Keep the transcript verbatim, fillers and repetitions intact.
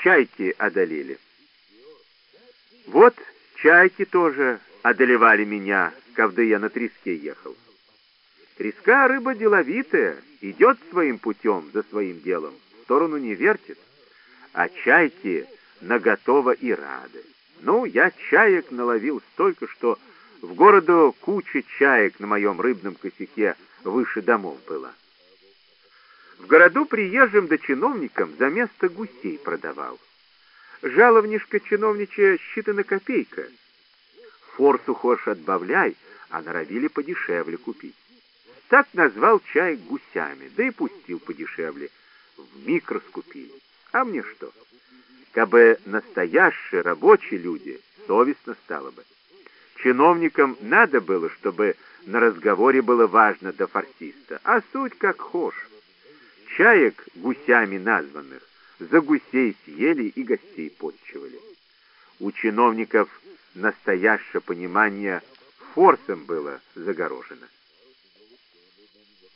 чайки одолели. Вот чайки тоже одолевали меня, когда я на треске ехал. Треска рыба деловитая, идет своим путем, за своим делом, в сторону не вертит, а чайки наготово и рады. Ну, я чаек наловил столько, что в городу куча чаек на моем рыбном косяке выше домов была. В городу приезжим да чиновникам за место гусей продавал. Жаловнишко чиновничья считана копейка. Форсу хошь отбавляй, а норовили подешевле купить. Так назвал чаек гусями, да и пустил подешевле. Вмиг раскупили. А мне что? Кабы настоящие рабочие люди, совестно стало бы. Чиновникам надо было, чтобы на разговоре было важно до фарсиста, а суть как хошь. Чаек гусями названных за гусей съели и гостей потчевали. У чиновников настоящее понимание форсом было загорожено.